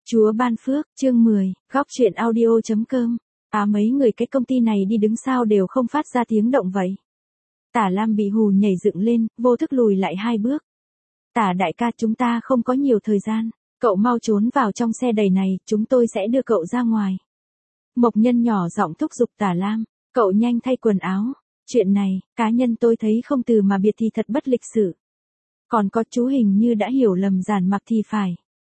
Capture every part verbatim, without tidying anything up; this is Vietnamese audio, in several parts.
Chúa ban phước, chương mười, góc truyện audio.com. À mấy người cái công ty này đi đứng sao đều không phát ra tiếng động vậy. Tả Lam bị hù nhảy dựng lên, vô thức lùi lại hai bước. Tả đại ca, chúng ta không có nhiều thời gian. Cậu mau trốn vào trong xe đầy này, chúng tôi sẽ đưa cậu ra ngoài. Mộc Nhân nhỏ giọng thúc giục Tả Lam, cậu nhanh thay quần áo. Chuyện này, cá nhân tôi thấy không từ mà biệt thì thật bất lịch sự. Còn có chú hình như đã hiểu lầm Giản Mặc thì phải.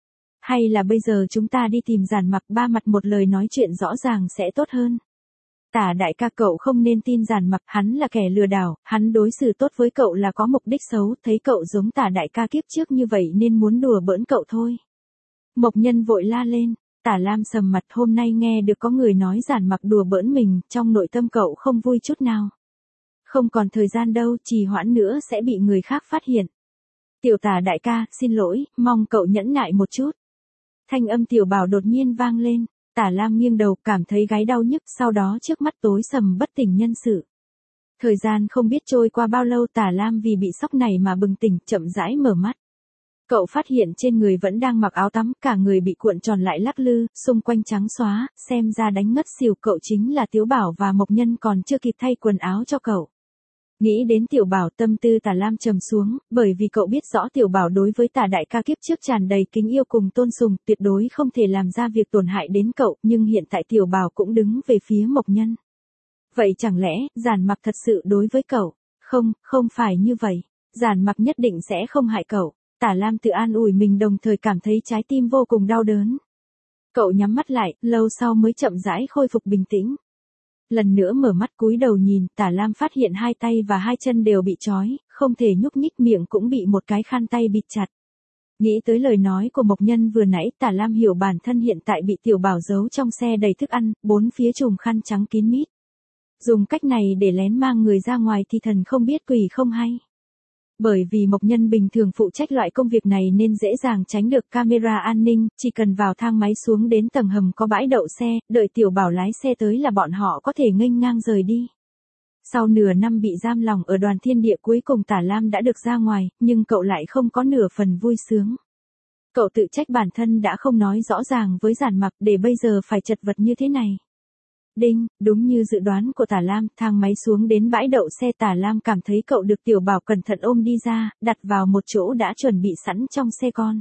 Hay là bây giờ chúng ta đi tìm Giản Mặc, ba mặt một lời nói chuyện rõ ràng sẽ tốt hơn. Tả đại ca, cậu không nên tin Giản Mặc, hắn là kẻ lừa đảo, hắn đối xử tốt với cậu là có mục đích xấu, thấy cậu giống Tả đại ca kiếp trước như vậy nên muốn đùa bỡn cậu thôi. Mộc Nhân vội la lên. Tả Lam sầm mặt, hôm nay nghe được có người nói Giản Mặc đùa bỡn mình, trong nội tâm cậu không vui chút nào. Không còn thời gian đâu, trì hoãn nữa sẽ bị người khác phát hiện. Tiểu Tả đại ca, xin lỗi, mong cậu nhẫn nại một chút. Thanh âm Tiểu Bảo đột nhiên vang lên, Tả Lam nghiêng đầu, cảm thấy gáy đau nhức, sau đó trước mắt tối sầm bất tỉnh nhân sự. Thời gian không biết trôi qua bao lâu, Tả Lam vì bị sốc này mà bừng tỉnh, chậm rãi mở mắt. Cậu phát hiện trên người vẫn đang mặc áo tắm, cả người bị cuộn tròn lại lắc lư, xung quanh trắng xóa, xem ra đánh ngất xỉu cậu chính là Tiểu Bảo và Mộc Nhân còn chưa kịp thay quần áo cho cậu. Nghĩ đến Tiểu Bảo, tâm tư Tả Lam trầm xuống, bởi vì cậu biết rõ Tiểu Bảo đối với Tả đại ca kiếp trước tràn đầy kính yêu cùng tôn sùng, tuyệt đối không thể làm ra việc tổn hại đến cậu, nhưng hiện tại Tiểu Bảo cũng đứng về phía Mộc Nhân. Vậy chẳng lẽ, Giản Mặc thật sự đối với cậu? Không, không phải như vậy. Giản Mặc nhất định sẽ không hại cậu. Tả Lam tự an ủi mình, đồng thời cảm thấy trái tim vô cùng đau đớn. Cậu nhắm mắt lại, lâu sau mới chậm rãi khôi phục bình tĩnh. Lần nữa mở mắt cúi đầu nhìn, Tả Lam phát hiện hai tay và hai chân đều bị trói, không thể nhúc nhích, miệng cũng bị một cái khăn tay bịt chặt. Nghĩ tới lời nói của Mộc Nhân vừa nãy, Tả Lam hiểu bản thân hiện tại bị Tiểu Bảo giấu trong xe đầy thức ăn, bốn phía trùm khăn trắng kín mít. Dùng cách này để lén mang người ra ngoài thì thần không biết quỷ không hay. Bởi vì Mộc Nhân bình thường phụ trách loại công việc này nên dễ dàng tránh được camera an ninh, chỉ cần vào thang máy xuống đến tầng hầm có bãi đậu xe, đợi Tiểu Bảo lái xe tới là bọn họ có thể nghênh ngang rời đi. Sau nửa năm bị giam lỏng ở Đoàn Thiên Địa, cuối cùng Tả Lam đã được ra ngoài, nhưng cậu lại không có nửa phần vui sướng. Cậu tự trách bản thân đã không nói rõ ràng với Giản Mặc, để bây giờ phải chật vật như thế này. Đinh, đúng như dự đoán của Tả Lam, thang máy xuống đến bãi đậu xe, Tả Lam cảm thấy cậu được Tiểu Bảo cẩn thận ôm đi ra, đặt vào một chỗ đã chuẩn bị sẵn trong xe con.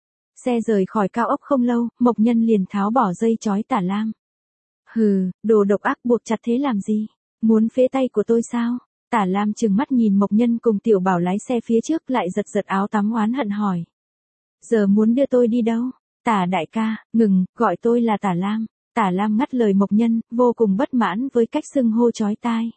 Xe rời khỏi cao ốc không lâu, Mộc Nhân liền tháo bỏ dây trói Tả Lam. Hừ, đồ độc ác, buộc chặt thế làm gì? Muốn phế tay của tôi sao? Tả Lam trừng mắt nhìn Mộc Nhân cùng Tiểu Bảo lái xe phía trước, lại giật giật áo tắm oán hận hỏi. Giờ muốn đưa tôi đi đâu? Tả đại ca, ngừng, gọi tôi là Tả Lam. Tả Lam ngắt lời Mộc Nhân, vô cùng bất mãn với cách xưng hô chói tai.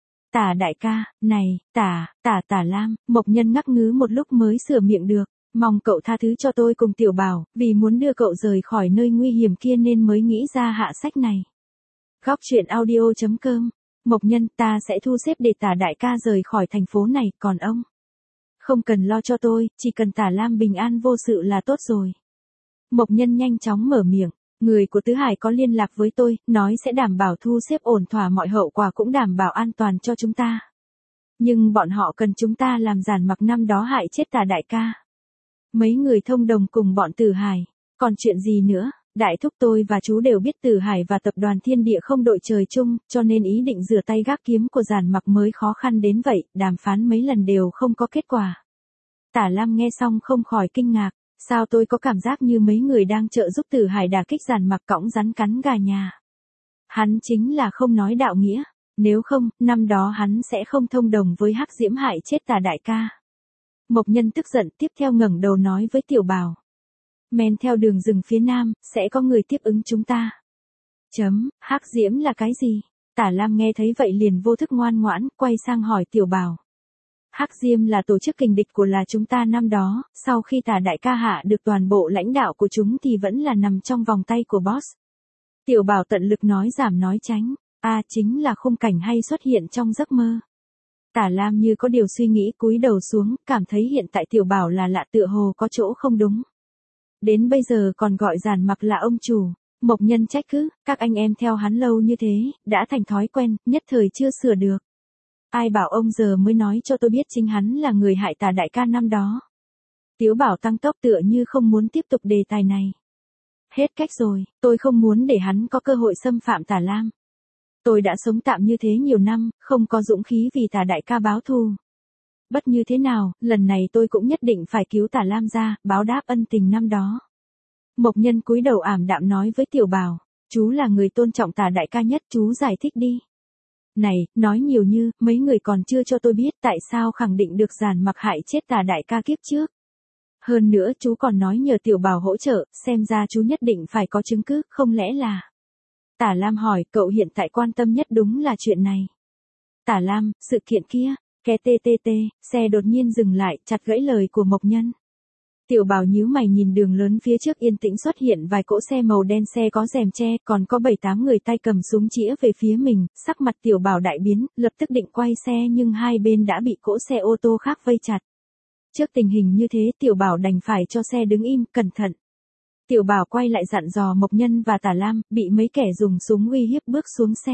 Tả đại ca, này, tả, tả Tả Lam, Mộc Nhân ngắc ngứ một lúc mới sửa miệng được, mong cậu tha thứ cho tôi cùng Tiểu Bảo, vì muốn đưa cậu rời khỏi nơi nguy hiểm kia nên mới nghĩ ra hạ sách này. Góc truyện audio.com. Mộc Nhân, ta sẽ thu xếp để Tả đại ca rời khỏi thành phố này, còn ông? Không cần lo cho tôi, chỉ cần Tả Lam bình an vô sự là tốt rồi. Mộc Nhân nhanh chóng mở miệng. Người của Tứ Hải có liên lạc với tôi, nói sẽ đảm bảo thu xếp ổn thỏa mọi hậu quả, cũng đảm bảo an toàn cho chúng ta. Nhưng bọn họ cần chúng ta làm Giản Mặc năm đó hại chết Tả đại ca. Mấy người thông đồng cùng bọn Tử Hải. Còn chuyện gì nữa? Đại thúc, tôi và chú đều biết Tử Hải và tập đoàn Thiên Địa không đội trời chung, cho nên ý định rửa tay gác kiếm của Giản Mặc mới khó khăn đến vậy, đàm phán mấy lần đều không có kết quả. Tả Lam nghe xong không khỏi kinh ngạc. Sao tôi có cảm giác như mấy người đang trợ giúp Tử Hải đả kích Giản Mặc cõng rắn cắn gà nhà. Hắn chính là không nói đạo nghĩa, nếu không, năm đó hắn sẽ không thông đồng với Hắc Diễm hại chết Tả đại ca. Mộc Nhân tức giận, tiếp theo ngẩng đầu nói với Tiểu Bảo. Men theo đường rừng phía nam, sẽ có người tiếp ứng chúng ta. Chấm, Hắc Diễm là cái gì? Tả Lam nghe thấy vậy liền vô thức ngoan ngoãn, quay sang hỏi Tiểu Bảo. Hắc Diêm là tổ chức kình địch của là chúng ta năm đó, sau khi Tả đại ca hạ được toàn bộ lãnh đạo của chúng thì vẫn là nằm trong vòng tay của boss. Tiểu Bảo tận lực nói giảm nói tránh, a à, chính là khung cảnh hay xuất hiện trong giấc mơ. Tả Lam như có điều suy nghĩ, cúi đầu xuống, cảm thấy hiện tại Tiểu Bảo là lạ, tựa hồ có chỗ không đúng. Đến bây giờ còn gọi Giản Mặc là ông chủ. Mộc Nhân trách cứ, các anh em theo hắn lâu như thế, đã thành thói quen, nhất thời chưa sửa được. Ai bảo ông giờ mới nói cho tôi biết chính hắn là người hại Tả đại ca năm đó. Tiểu Bảo tăng tốc tựa như không muốn tiếp tục đề tài này. Hết cách rồi, tôi không muốn để hắn có cơ hội xâm phạm Tả Lam. Tôi đã sống tạm như thế nhiều năm, không có dũng khí vì Tả đại ca báo thù. Bất như thế nào, lần này tôi cũng nhất định phải cứu Tả Lam ra, báo đáp ân tình năm đó. Mộc Nhân cúi đầu ảm đạm nói với Tiểu Bảo, chú là người tôn trọng Tả đại ca nhất, chú giải thích đi. Này, nói nhiều như, mấy người còn chưa cho tôi biết tại sao khẳng định được Giản Mặc hại chết Tả đại ca kiếp trước. Hơn nữa chú còn nói nhờ Tiểu Bảo hỗ trợ, xem ra chú nhất định phải có chứng cứ, không lẽ là... Tả Lam hỏi, cậu hiện tại quan tâm nhất đúng là chuyện này. Tả Lam, sự kiện kia, ke tê tê tê, xe đột nhiên dừng lại, chặt gãy lời của Mộc Nhân. Tiểu Bảo nhíu mày nhìn đường lớn phía trước yên tĩnh xuất hiện vài cỗ xe màu đen, xe có rèm che, còn có bảy tám người tay cầm súng chĩa về phía mình, sắc mặt Tiểu Bảo đại biến, lập tức định quay xe nhưng hai bên đã bị cỗ xe ô tô khác vây chặt. Trước tình hình như thế Tiểu Bảo đành phải cho xe đứng im, cẩn thận. Tiểu Bảo quay lại dặn dò Mộc Nhân và Tả Lam, bị mấy kẻ dùng súng uy hiếp bước xuống xe.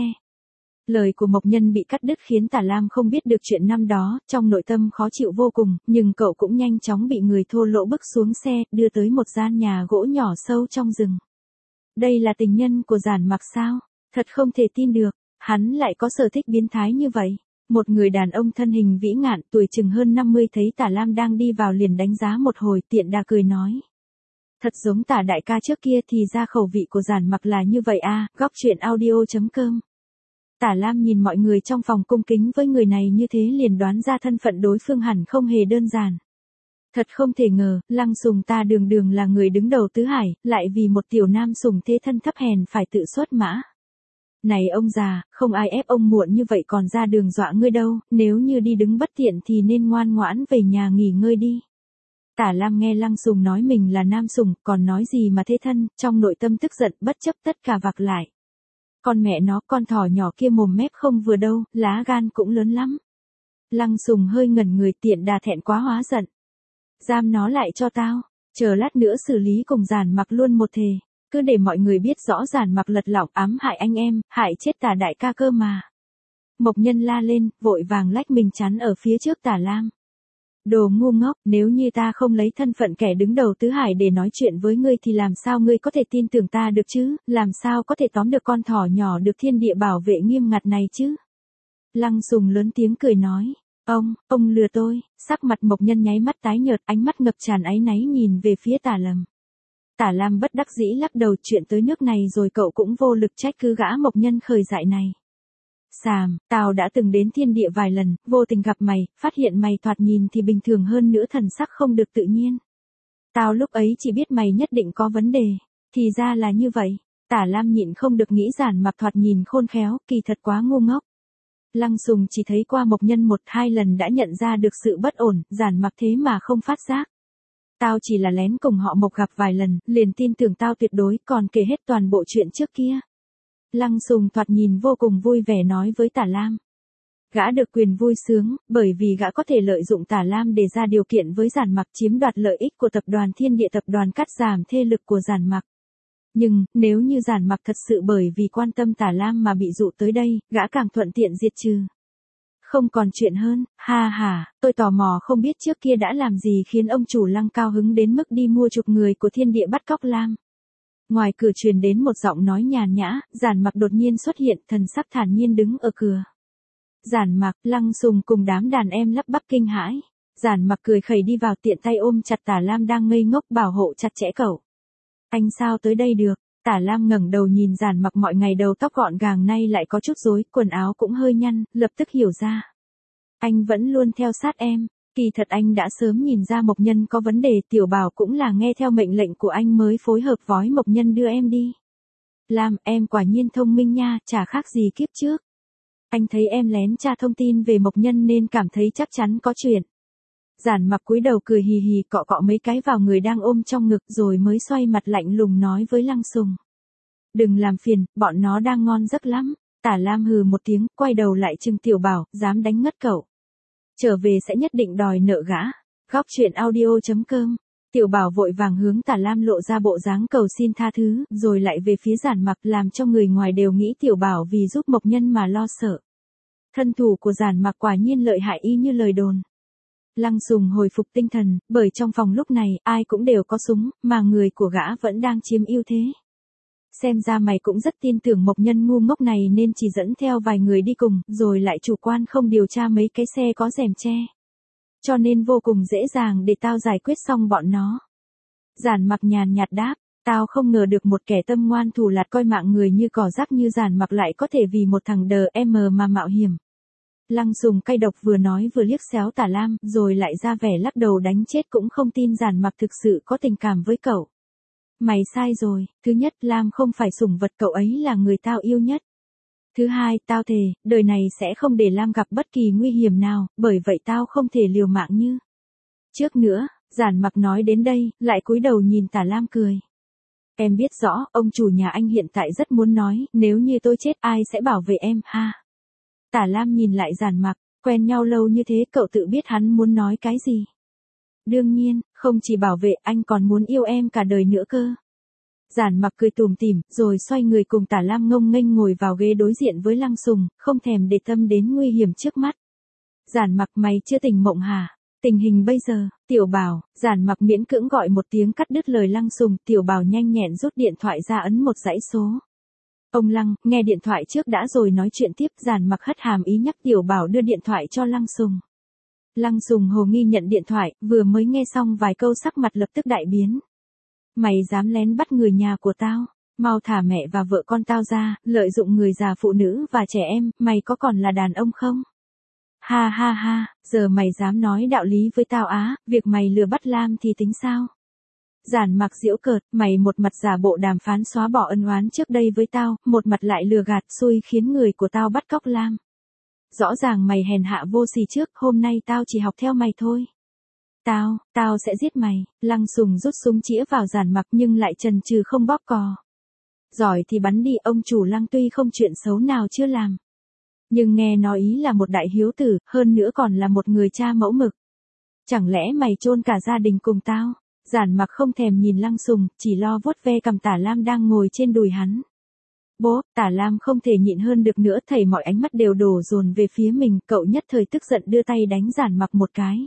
Lời của Mộc Nhân bị cắt đứt khiến Tả Lam không biết được chuyện năm đó, trong nội tâm khó chịu vô cùng, nhưng cậu cũng nhanh chóng bị người thô lỗ bước xuống xe, đưa tới một gian nhà gỗ nhỏ sâu trong rừng. Đây là tình nhân của Giản Mặc sao? Thật không thể tin được, hắn lại có sở thích biến thái như vậy. Một người đàn ông thân hình vĩ ngạn, tuổi chừng hơn năm mươi thấy Tả Lam đang đi vào liền đánh giá một hồi, tiện đà cười nói. Thật giống Tả đại ca trước kia, thì ra khẩu vị của Giản Mặc là như vậy à, góc truyện audio chấm com. Tả Lam nhìn mọi người trong phòng cung kính với người này như thế liền đoán ra thân phận đối phương hẳn không hề đơn giản. Thật không thể ngờ, Lăng Sùng ta đường đường là người đứng đầu tứ hải, lại vì một tiểu nam sùng thế thân thấp hèn phải tự xuất mã. Này ông già, không ai ép ông muộn như vậy còn ra đường dọa ngươi đâu, nếu như đi đứng bất tiện thì nên ngoan ngoãn về nhà nghỉ ngơi đi. Tả Lam nghe Lăng Sùng nói mình là nam sùng, còn nói gì mà thế thân, trong nội tâm tức giận bất chấp tất cả vạc lại. Con mẹ nó, con thỏ nhỏ kia mồm mép không vừa đâu, lá gan cũng lớn lắm. Lăng Sùng hơi ngẩn người, tiện đà thẹn quá hóa giận. Giam nó lại cho tao, chờ lát nữa xử lý cùng Giản Mặc luôn một thề, cứ để mọi người biết rõ Giản Mặc lật lọng ám hại anh em, hại chết Tả đại ca cơ mà. Mộc Nhân la lên, vội vàng lách mình chắn ở phía trước Tả Lam. Đồ ngu ngốc, nếu như ta không lấy thân phận kẻ đứng đầu tứ hải để nói chuyện với ngươi thì làm sao ngươi có thể tin tưởng ta được chứ, làm sao có thể tóm được con thỏ nhỏ được thiên địa bảo vệ nghiêm ngặt này chứ. Lăng Sùng lớn tiếng cười nói, ông, ông lừa tôi, sắc mặt Mộc Nhân nháy mắt tái nhợt, ánh mắt ngập tràn áy náy nhìn về phía Tả Lam. Tả Lam bất đắc dĩ lắc đầu, chuyện tới nước này rồi cậu cũng vô lực trách cứ gã Mộc Nhân khởi dại này. Sàm, tao đã từng đến thiên địa vài lần, vô tình gặp mày, phát hiện mày thoạt nhìn thì bình thường hơn nữa, thần sắc không được tự nhiên. Tao lúc ấy chỉ biết mày nhất định có vấn đề, thì ra là như vậy. Tả Lam nhịn không được nghĩ Giản Mặc thoạt nhìn khôn khéo, kỳ thật quá ngu ngốc. Lăng Sùng chỉ thấy qua Mộc Nhân một hai lần đã nhận ra được sự bất ổn, Giản Mặc thế mà không phát giác. Tao chỉ là lén cùng họ Mộc gặp vài lần, liền tin tưởng tao tuyệt đối, còn kể hết toàn bộ chuyện trước kia. Lăng Sùng thoạt nhìn vô cùng vui vẻ nói với Tả Lam. Gã được quyền vui sướng, bởi vì gã có thể lợi dụng Tả Lam để ra điều kiện với Giản Mặc chiếm đoạt lợi ích của tập đoàn Thiên Địa, tập đoàn cắt giảm thê lực của Giản Mặc. Nhưng, nếu như Giản Mặc thật sự bởi vì quan tâm Tả Lam mà bị dụ tới đây, gã càng thuận tiện diệt trừ. Không còn chuyện hơn, ha ha, tôi tò mò không biết trước kia đã làm gì khiến ông chủ Lăng cao hứng đến mức đi mua chuộc người của Thiên Địa bắt cóc Lam. Ngoài cửa truyền đến một giọng nói nhàn nhã, Giản Mặc đột nhiên xuất hiện, thần sắc thản nhiên đứng ở cửa. Giản Mặc, Lăng Sùng cùng đám đàn em lắp bắp kinh hãi. Giản Mặc cười khẩy đi vào, tiện tay ôm chặt Tả Lam đang ngây ngốc, bảo hộ chặt chẽ cậu. Anh sao tới đây được? Tả Lam ngẩng đầu nhìn Giản Mặc, mọi ngày đầu tóc gọn gàng nay lại có chút rối, quần áo cũng hơi nhăn, lập tức hiểu ra. Anh vẫn luôn theo sát em. Kỳ thật anh đã sớm nhìn ra Mộc Nhân có vấn đề, Tiểu Bảo cũng là nghe theo mệnh lệnh của anh mới phối hợp vói Mộc Nhân đưa em đi. Lam, em quả nhiên thông minh nha, chả khác gì kiếp trước. Anh thấy em lén tra thông tin về Mộc Nhân nên cảm thấy chắc chắn có chuyện. Giản Mặc cúi đầu cười hì hì, cọ cọ mấy cái vào người đang ôm trong ngực rồi mới xoay mặt lạnh lùng nói với Lăng Sùng. Đừng làm phiền, bọn nó đang ngon giấc lắm. Tả Lam hừ một tiếng, quay đầu lại trừng Tiểu Bảo, dám đánh ngất cậu. Trở về sẽ nhất định đòi nợ gã. Góc truyện audio chấm com. Tiểu Bảo vội vàng hướng Tả Lam lộ ra bộ dáng cầu xin tha thứ, rồi lại về phía Giản Mặc, làm cho người ngoài đều nghĩ Tiểu Bảo vì giúp Mộc Nhân mà lo sợ. Thân thủ của Giản Mặc quả nhiên lợi hại y như lời đồn. Lăng Sùng hồi phục tinh thần, bởi trong phòng lúc này ai cũng đều có súng, mà người của gã vẫn đang chiếm ưu thế. Xem ra mày cũng rất tin tưởng Mộc Nhân ngu ngốc này nên chỉ dẫn theo vài người đi cùng, rồi lại chủ quan không điều tra mấy cái xe có rèm che. Cho nên vô cùng dễ dàng để tao giải quyết xong bọn nó. Giản Mặc nhàn nhạt đáp, tao không ngờ được một kẻ tâm ngoan thủ lạt coi mạng người như cỏ rác như Giản Mặc lại có thể vì một thằng đờ em mà mạo hiểm. Lăng Sùng cay độc vừa nói vừa liếc xéo Tả Lam, rồi lại ra vẻ lắc đầu đánh chết cũng không tin Giản Mặc thực sự có tình cảm với cậu. Mày sai rồi, thứ nhất Lam không phải sủng vật, cậu ấy là người tao yêu nhất. Thứ hai, tao thề, đời này sẽ không để Lam gặp bất kỳ nguy hiểm nào, bởi vậy tao không thể liều mạng như trước nữa. Giản Mặc nói đến đây, lại cúi đầu nhìn Tả Lam cười. Em biết rõ, ông chủ nhà anh hiện tại rất muốn nói, nếu như tôi chết ai sẽ bảo vệ em, ha. Tả Lam nhìn lại Giản Mặc, quen nhau lâu như thế cậu tự biết hắn muốn nói cái gì. Đương nhiên, không chỉ bảo vệ anh còn muốn yêu em cả đời nữa cơ. Giản Mặc cười tủm tỉm, rồi xoay người cùng Tả Lam ngông nghênh ngồi vào ghế đối diện với Lăng Sùng, không thèm để tâm đến nguy hiểm trước mắt. Giản Mặc, mày chưa tỉnh mộng hả? Tình hình bây giờ, Tiểu Bảo. Giản Mặc miễn cưỡng gọi một tiếng cắt đứt lời Lăng Sùng, Tiểu Bảo nhanh nhẹn rút điện thoại ra ấn một dãy số. Ông Lăng, nghe điện thoại trước đã rồi nói chuyện tiếp. Giản Mặc hất hàm ý nhắc Tiểu Bảo đưa điện thoại cho Lăng Sùng. Lăng Sùng hồ nghi nhận điện thoại, vừa mới nghe xong vài câu sắc mặt lập tức đại biến. Mày dám lén bắt người nhà của tao, mau thả mẹ và vợ con tao ra, lợi dụng người già phụ nữ và trẻ em, mày có còn là đàn ông không? Ha ha ha, giờ mày dám nói đạo lý với tao á, việc mày lừa bắt Lam thì tính sao? Giản Mặc giễu cợt, mày một mặt giả bộ đàm phán xóa bỏ ân oán trước đây với tao, một mặt lại lừa gạt xui khiến người của tao bắt cóc Lam. Rõ ràng mày hèn hạ vô sỉ trước, hôm nay tao chỉ học theo mày thôi. Tao, tao sẽ giết mày. Lăng Sùng rút súng chĩa vào Giản Mặc nhưng lại chần chừ không bóp cò. Giỏi thì bắn đi, ông chủ Lăng tuy không chuyện xấu nào chưa làm. Nhưng nghe nói ý là một đại hiếu tử, hơn nữa còn là một người cha mẫu mực. Chẳng lẽ mày chôn cả gia đình cùng tao? Giản Mặc không thèm nhìn Lăng Sùng, chỉ lo vuốt ve cằm Tả Lam đang ngồi trên đùi hắn. Bố, Tả Lam không thể nhịn hơn được nữa, thầy mọi ánh mắt đều đổ dồn về phía mình, cậu nhất thời tức giận đưa tay đánh Giản Mặc một cái.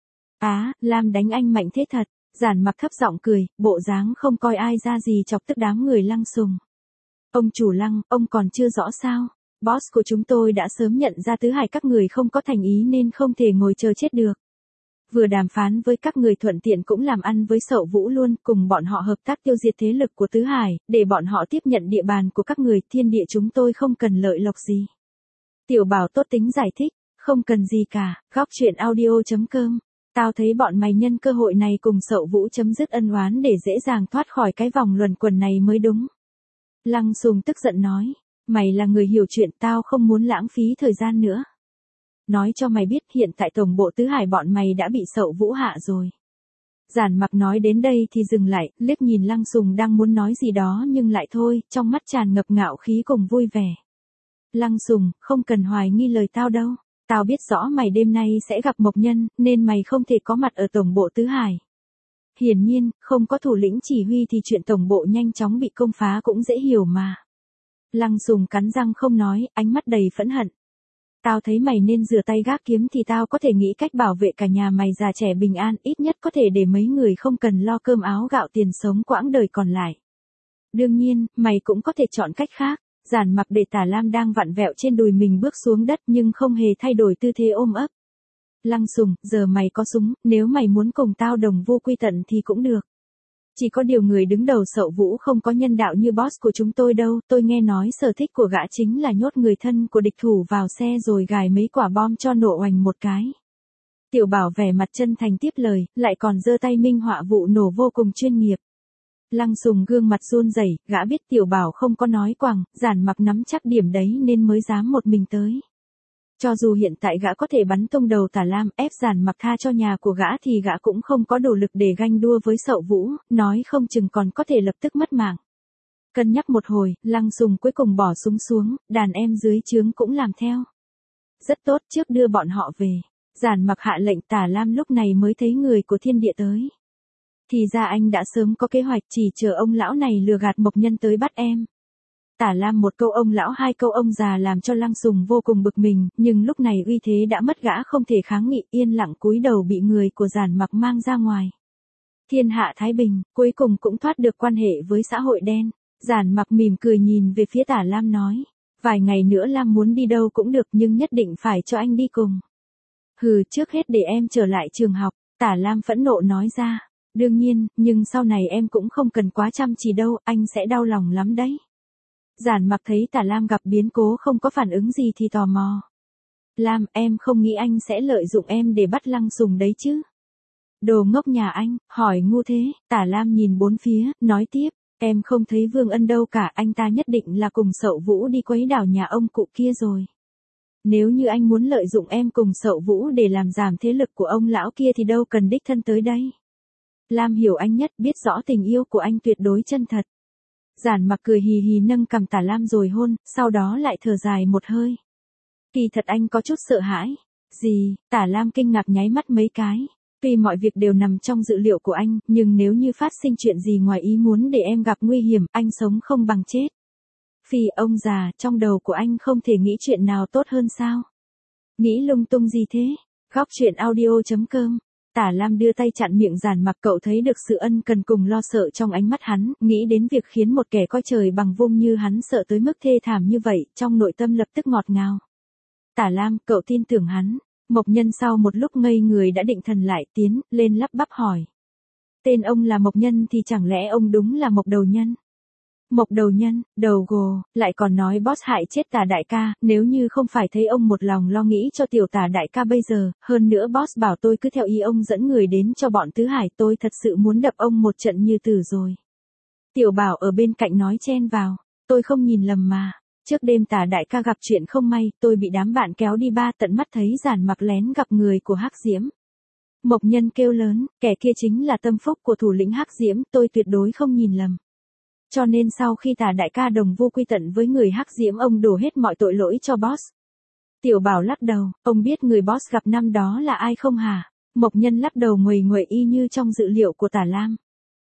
Á, Lam đánh anh mạnh thế thật. Giản Mặc thấp giọng cười, bộ dáng không coi ai ra gì chọc tức đám người Lăng Sùng. Ông chủ Lăng, ông còn chưa rõ sao? Boss của chúng tôi đã sớm nhận ra Tứ Hải các người không có thành ý nên không thể ngồi chờ chết được. Vừa đàm phán với các người thuận tiện cũng làm ăn với Sậu Vũ luôn, cùng bọn họ hợp tác tiêu diệt thế lực của Tứ Hải, để bọn họ tiếp nhận địa bàn của các người, thiên địa chúng tôi không cần lợi lộc gì. Tiểu Bảo tốt tính giải thích, không cần gì cả, góc truyện audio chấm com. Tao thấy bọn mày nhân cơ hội này cùng Sậu Vũ chấm dứt ân oán để dễ dàng thoát khỏi cái vòng luẩn quẩn này mới đúng. Lăng Sùng tức giận nói, mày là người hiểu chuyện, tao không muốn lãng phí thời gian nữa. Nói cho mày biết hiện tại tổng bộ Tứ Hải bọn mày đã bị Sậu Vũ hạ rồi. Giản Mặc nói đến đây thì dừng lại, liếc nhìn Lăng Sùng đang muốn nói gì đó nhưng lại thôi, trong mắt tràn ngập ngạo khí cùng vui vẻ. Lăng Sùng, không cần hoài nghi lời tao đâu. Tao biết rõ mày đêm nay sẽ gặp Mộc Nhân, nên mày không thể có mặt ở tổng bộ Tứ Hải. Hiển nhiên, không có thủ lĩnh chỉ huy thì chuyện tổng bộ nhanh chóng bị công phá cũng dễ hiểu mà. Lăng Sùng cắn răng không nói, ánh mắt đầy phẫn hận. Tao thấy mày nên rửa tay gác kiếm thì tao có thể nghĩ cách bảo vệ cả nhà mày già trẻ bình an, ít nhất có thể để mấy người không cần lo cơm áo gạo tiền sống quãng đời còn lại. Đương nhiên, mày cũng có thể chọn cách khác. Giản Mặc để Tả Lam đang vặn vẹo trên đùi mình bước xuống đất nhưng không hề thay đổi tư thế ôm ấp. Lăng Sùng, giờ mày có súng, nếu mày muốn cùng tao đồng vô quy tận thì cũng được. Chỉ có điều người đứng đầu Sậu Vũ không có nhân đạo như boss của chúng tôi đâu, tôi nghe nói sở thích của gã chính là nhốt người thân của địch thủ vào xe rồi gài mấy quả bom cho nổ oành một cái. Tiểu Bảo vẻ mặt chân thành tiếp lời, lại còn giơ tay minh họa vụ nổ vô cùng chuyên nghiệp. Lăng Sùng gương mặt run rẩy, gã biết Tiểu Bảo không có nói quàng, Giản Mặc nắm chắc điểm đấy nên mới dám một mình tới. Cho dù hiện tại gã có thể bắn tung đầu Tả Lam, ép Giản Mặc tha cho nhà của gã thì gã cũng không có đủ lực để ganh đua với Sậu Vũ, nói không chừng còn có thể lập tức mất mạng. Cân nhắc một hồi, Lăng Sùng cuối cùng bỏ súng xuống, đàn em dưới trướng cũng làm theo. Rất tốt, trước đưa bọn họ về. Giản Mặc hạ lệnh, Tả Lam lúc này mới thấy người của thiên địa tới. Thì ra anh đã sớm có kế hoạch, chỉ chờ ông lão này lừa gạt Mộc Nhân tới bắt em. Tả Lam một câu ông lão hai câu ông già làm cho Lăng Sùng vô cùng bực mình, nhưng lúc này uy thế đã mất gã không thể kháng nghị, yên lặng cúi đầu bị người của Giản Mặc mang ra ngoài. Thiên hạ thái bình, cuối cùng cũng thoát được quan hệ với xã hội đen. Giản Mặc mỉm cười nhìn về phía Tả Lam nói, vài ngày nữa Lam muốn đi đâu cũng được nhưng nhất định phải cho anh đi cùng. Hừ, trước hết để em trở lại trường học, Tả Lam phẫn nộ nói ra. Đương nhiên, nhưng sau này em cũng không cần quá chăm chỉ đâu, anh sẽ đau lòng lắm đấy. Giản Mặc thấy Tả Lam gặp biến cố không có phản ứng gì thì tò mò. Lam, em không nghĩ anh sẽ lợi dụng em để bắt Lăng Sùng đấy chứ? Đồ ngốc nhà anh, hỏi ngu thế. Tả Lam nhìn bốn phía, nói tiếp, em không thấy Vương Ân đâu cả, anh ta nhất định là cùng Sậu Vũ đi quấy đảo nhà ông cụ kia rồi. Nếu như anh muốn lợi dụng em cùng Sậu Vũ để làm giảm thế lực của ông lão kia thì đâu cần đích thân tới đây. Lam hiểu anh nhất, biết rõ tình yêu của anh tuyệt đối chân thật. Giản Mặc cười hì hì nâng cằm Tả Lam rồi hôn, sau đó lại thở dài một hơi. Kỳ thật anh có chút sợ hãi. Gì? Tả Lam kinh ngạc nháy mắt mấy cái. Tuy mọi việc đều nằm trong dự liệu của anh, nhưng nếu như phát sinh chuyện gì ngoài ý muốn để em gặp nguy hiểm, anh sống không bằng chết. Phi, ông già, trong đầu của anh không thể nghĩ chuyện nào tốt hơn sao? Nghĩ lung tung gì thế? Góc truyện audio chấm com. Tả Lam đưa tay chặn miệng Giản Mặc, cậu thấy được sự ân cần cùng lo sợ trong ánh mắt hắn, nghĩ đến việc khiến một kẻ coi trời bằng vung như hắn sợ tới mức thê thảm như vậy, trong nội tâm lập tức ngọt ngào. Tả Lam, cậu tin tưởng hắn. Mộc Nhân sau một lúc ngây người đã định thần lại, tiến lên lắp bắp hỏi. Tên ông là Mộc Nhân thì chẳng lẽ ông đúng là Mộc Đầu Nhân? Mộc Đầu Nhân, đầu gồ, lại còn nói boss hại chết Tả đại ca, nếu như không phải thấy ông một lòng lo nghĩ cho tiểu Tả đại ca bây giờ, hơn nữa boss bảo tôi cứ theo ý ông dẫn người đến cho bọn Tứ Hải, tôi thật sự muốn đập ông một trận như tử rồi. Tiểu Bảo ở bên cạnh nói chen vào, tôi không nhìn lầm mà. Trước đêm Tả đại ca gặp chuyện không may, tôi bị đám bạn kéo đi ba tận mắt thấy Giản Mặc lén gặp người của Hắc Diễm. Mộc Nhân kêu lớn, kẻ kia chính là tâm phúc của thủ lĩnh Hắc Diễm, tôi tuyệt đối không nhìn lầm. Cho nên sau khi Tả đại ca đồng vu quy tận với người Hắc Diễm, ông đổ hết mọi tội lỗi cho boss. Tiểu Bảo lắc đầu, ông biết người boss gặp năm đó là ai không hả? Mộc Nhân lắc đầu nguầy nguậy y như trong dự liệu của Tả Lam.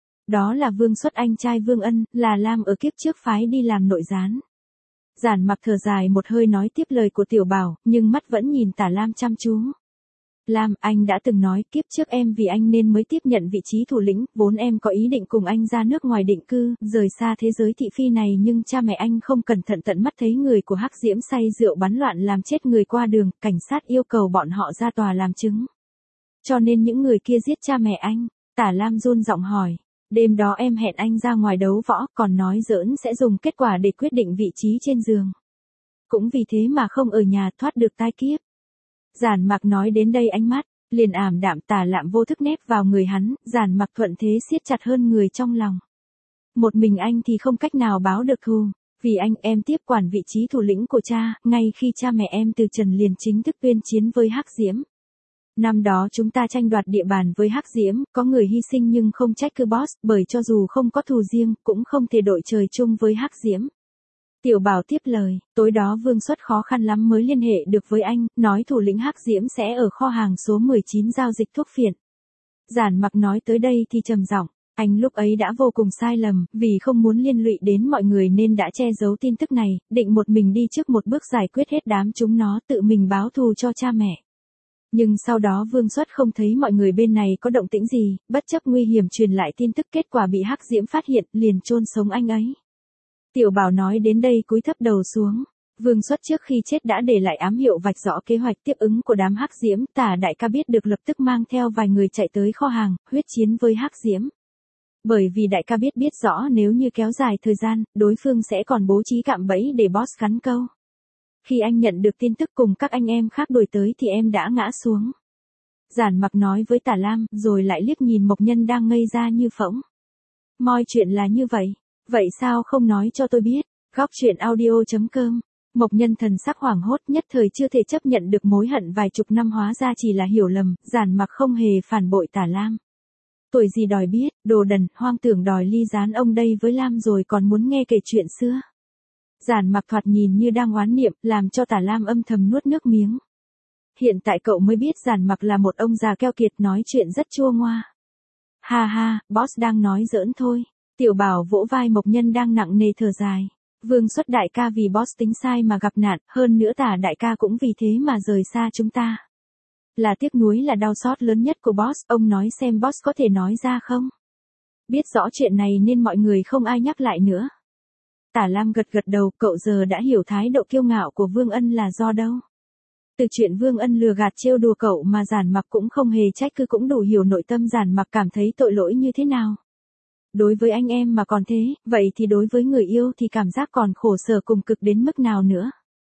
Đó là Vương Xuất, anh trai Vương Ân, là Lam ở kiếp trước phái đi làm nội gián. Giản Mặc thở dài một hơi nói tiếp lời của Tiểu Bảo, nhưng mắt vẫn nhìn Tả Lam chăm chú. Lam, anh đã từng nói kiếp trước em vì anh nên mới tiếp nhận vị trí thủ lĩnh, vốn em có ý định cùng anh ra nước ngoài định cư, rời xa thế giới thị phi này, nhưng cha mẹ anh không cẩn thận tận mắt thấy người của Hắc Diễm say rượu bắn loạn làm chết người qua đường, cảnh sát yêu cầu bọn họ ra tòa làm chứng. Cho nên những người kia giết cha mẹ anh. Tả Lam run giọng hỏi. Đêm đó em hẹn anh ra ngoài đấu võ, còn nói giỡn sẽ dùng kết quả để quyết định vị trí trên giường. Cũng vì thế mà không ở nhà thoát được tai kiếp. Giản Mặc nói đến đây ánh mắt liền ảm đạm, Tả Lam vô thức nép vào người hắn, Giản Mặc thuận thế siết chặt hơn người trong lòng. Một mình anh thì không cách nào báo được thù, vì anh em tiếp quản vị trí thủ lĩnh của cha, ngay khi cha mẹ em từ trần liền chính thức tuyên chiến với Hắc Diễm. Năm đó chúng ta tranh đoạt địa bàn với Hắc Diễm, có người hy sinh nhưng không trách cứ boss, bởi cho dù không có thù riêng, cũng không thể đội trời chung với Hắc Diễm. Tiểu Bảo tiếp lời, tối đó Vương Xuất khó khăn lắm mới liên hệ được với anh, nói thủ lĩnh Hắc Diễm sẽ ở kho hàng số mười chín giao dịch thuốc phiện. Giản Mặc nói tới đây thì trầm giọng, anh lúc ấy đã vô cùng sai lầm, vì không muốn liên lụy đến mọi người nên đã che giấu tin tức này, định một mình đi trước một bước giải quyết hết đám chúng nó, tự mình báo thù cho cha mẹ. Nhưng sau đó Vương Xuất không thấy mọi người bên này có động tĩnh gì, bất chấp nguy hiểm truyền lại tin tức, kết quả bị Hắc Diễm phát hiện, liền chôn sống anh ấy. Tiểu Bảo nói đến đây cúi thấp đầu xuống. Vương Xuất trước khi chết đã để lại ám hiệu vạch rõ kế hoạch tiếp ứng của đám Hắc Diễm, Tả đại ca biết được lập tức mang theo vài người chạy tới kho hàng, huyết chiến với Hắc Diễm. Bởi vì đại ca biết biết rõ nếu như kéo dài thời gian, đối phương sẽ còn bố trí cạm bẫy để boss cắn câu. Khi anh nhận được tin tức cùng các anh em khác đuổi tới thì em đã ngã xuống. Giản Mặc nói với Tả Lam, rồi lại liếc nhìn Mộc Nhân đang ngây ra như phỗng. Mọi chuyện là như vậy. Vậy sao không nói cho tôi biết? Góc truyện audio chấm com. Mộc Nhân thần sắc hoảng hốt, nhất thời chưa thể chấp nhận được mối hận vài chục năm hóa ra chỉ là hiểu lầm, Giản Mặc không hề phản bội Tả Lam. Tuổi gì đòi biết, đồ đần, hoang tưởng đòi ly gián ông đây với Lam rồi còn muốn nghe kể chuyện xưa. Giản Mặc thoạt nhìn như đang oán niệm, làm cho Tả Lam âm thầm nuốt nước miếng. Hiện tại cậu mới biết Giản Mặc là một ông già keo kiệt, nói chuyện rất chua ngoa. Ha ha, boss đang nói giỡn thôi. Tiểu Bảo vỗ vai Mộc Nhân đang nặng nề thở dài. Vương Xuất đại ca vì boss tính sai mà gặp nạn, hơn nữa Tả đại ca cũng vì thế mà rời xa chúng ta. Là tiếc nuối là đau xót lớn nhất của boss, ông nói xem boss có thể nói ra không? Biết rõ chuyện này nên mọi người không ai nhắc lại nữa. Tả Lam gật gật đầu, cậu giờ đã hiểu thái độ kiêu ngạo của Vương Ân là do đâu. Từ chuyện Vương Ân lừa gạt trêu đùa cậu mà Giản Mặc cũng không hề trách cứ, cũng đủ hiểu nội tâm Giản Mặc cảm thấy tội lỗi như thế nào. Đối với anh em mà còn thế, vậy thì đối với người yêu thì cảm giác còn khổ sở cùng cực đến mức nào nữa.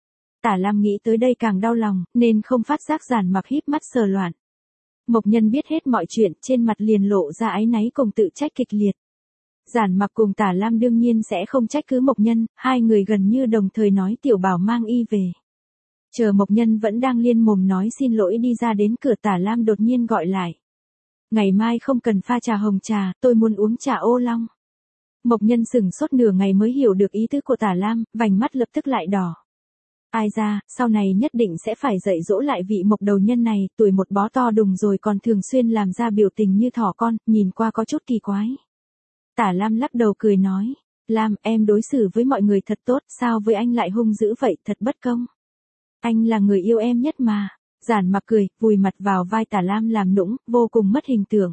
Tả Lam nghĩ tới đây càng đau lòng, nên không phát giác Giản Mặc híp mắt sờ loạn. Mộc Nhân biết hết mọi chuyện, trên mặt liền lộ ra áy náy cùng tự trách kịch liệt. Giản Mặc cùng Tả Lam đương nhiên sẽ không trách cứ Mộc Nhân, hai người gần như đồng thời nói Tiểu Bảo mang y về. Chờ Mộc Nhân vẫn đang liên mồm nói xin lỗi đi ra đến cửa, Tả Lam đột nhiên gọi lại. Ngày mai không cần pha trà hồng trà, tôi muốn uống trà ô long. Mộc Nhân sửng sốt nửa ngày mới hiểu được ý tứ của Tả Lam, vành mắt lập tức lại đỏ. Ai ra, sau này nhất định sẽ phải dạy dỗ lại vị Mộc đầu nhân này, tuổi một bó to đùng rồi còn thường xuyên làm ra biểu tình như thỏ con, nhìn qua có chút kỳ quái. Tả Lam lắc đầu cười nói, Lam, em đối xử với mọi người thật tốt, sao với anh lại hung dữ vậy, thật bất công. Anh là người yêu em nhất mà. Giản Mặc cười, vùi mặt vào vai Tả Lam làm nũng, vô cùng mất hình tượng.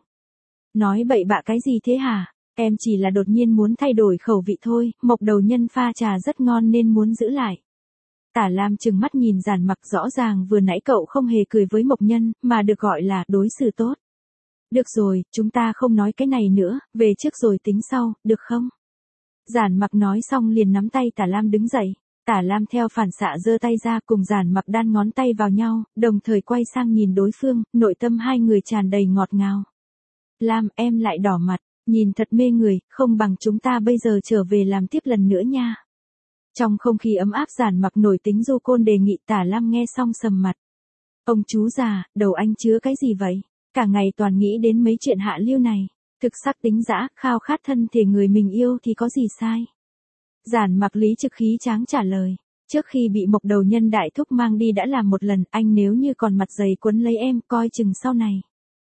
Nói bậy bạ cái gì thế hả? Em chỉ là đột nhiên muốn thay đổi khẩu vị thôi, Mộc đầu nhân pha trà rất ngon nên muốn giữ lại. Tả Lam trừng mắt nhìn Giản Mặc, rõ ràng vừa nãy cậu không hề cười với Mộc Nhân, mà được gọi là đối xử tốt. Được rồi, chúng ta không nói cái này nữa, về trước rồi tính sau, được không? Giản Mặc nói xong liền nắm tay Tả Lam đứng dậy. Tả Lam theo phản xạ giơ tay ra, cùng Giản Mặc đan ngón tay vào nhau, đồng thời quay sang nhìn đối phương, nội tâm hai người tràn đầy ngọt ngào. Lam, em lại đỏ mặt, nhìn thật mê người, không bằng chúng ta bây giờ trở về làm tiếp lần nữa nha. Trong không khí ấm áp, Giản Mặc nổi tính du côn đề nghị. Tả Lam nghe xong sầm mặt. Ông chú già, đầu anh chứa cái gì vậy? Cả ngày toàn nghĩ đến mấy chuyện hạ lưu này. Thực sắc tính dã, khao khát thân thể người mình yêu thì có gì sai? Giản Mặc lý trực khí tráng trả lời. Trước khi bị Mộc đầu nhân đại thúc mang đi đã làm một lần, anh nếu như còn mặt dày quấn lấy em, coi chừng sau này.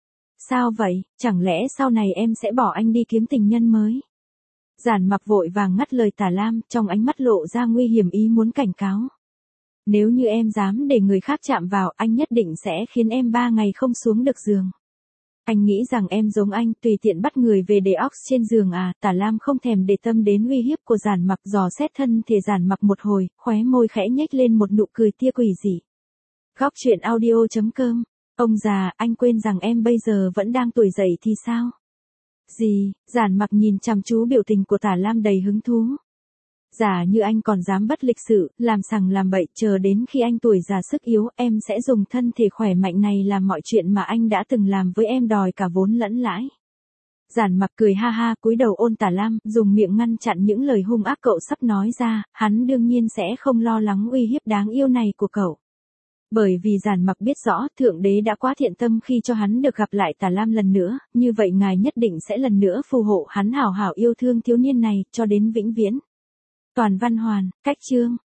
Sao vậy, chẳng lẽ sau này em sẽ bỏ anh đi kiếm tình nhân mới? Giản Mặc vội vàng ngắt lời Tả Lam, trong ánh mắt lộ ra nguy hiểm, ý muốn cảnh cáo. Nếu như em dám để người khác chạm vào, anh nhất định sẽ khiến em ba ngày không xuống được giường. Anh nghĩ rằng em giống anh, tùy tiện bắt người về để ox trên giường à? Tả Lam không thèm để tâm đến uy hiếp của Giản Mặc, dò xét thân thể Giản Mặc một hồi, khóe môi khẽ nhếch lên một nụ cười tia quỷ dị. Góc truyện audio chấm com. Ông già, anh quên rằng em bây giờ vẫn đang tuổi dậy thì sao? Gì? Giản Mặc nhìn chăm chú biểu tình của Tả Lam đầy hứng thú. Giả như anh còn dám bất lịch sự, làm sằng làm bậy, chờ đến khi anh tuổi già sức yếu, em sẽ dùng thân thể khỏe mạnh này làm mọi chuyện mà anh đã từng làm với em, đòi cả vốn lẫn lãi. Giản Mặc cười ha ha, cúi đầu ôn Tả Lam, dùng miệng ngăn chặn những lời hung ác cậu sắp nói ra, hắn đương nhiên sẽ không lo lắng uy hiếp đáng yêu này của cậu. Bởi vì Giản Mặc biết rõ, Thượng Đế đã quá thiện tâm khi cho hắn được gặp lại Tả Lam lần nữa, như vậy ngài nhất định sẽ lần nữa phù hộ hắn hảo hảo yêu thương thiếu niên này, cho đến vĩnh viễn. Toàn văn hoàn, cách chương.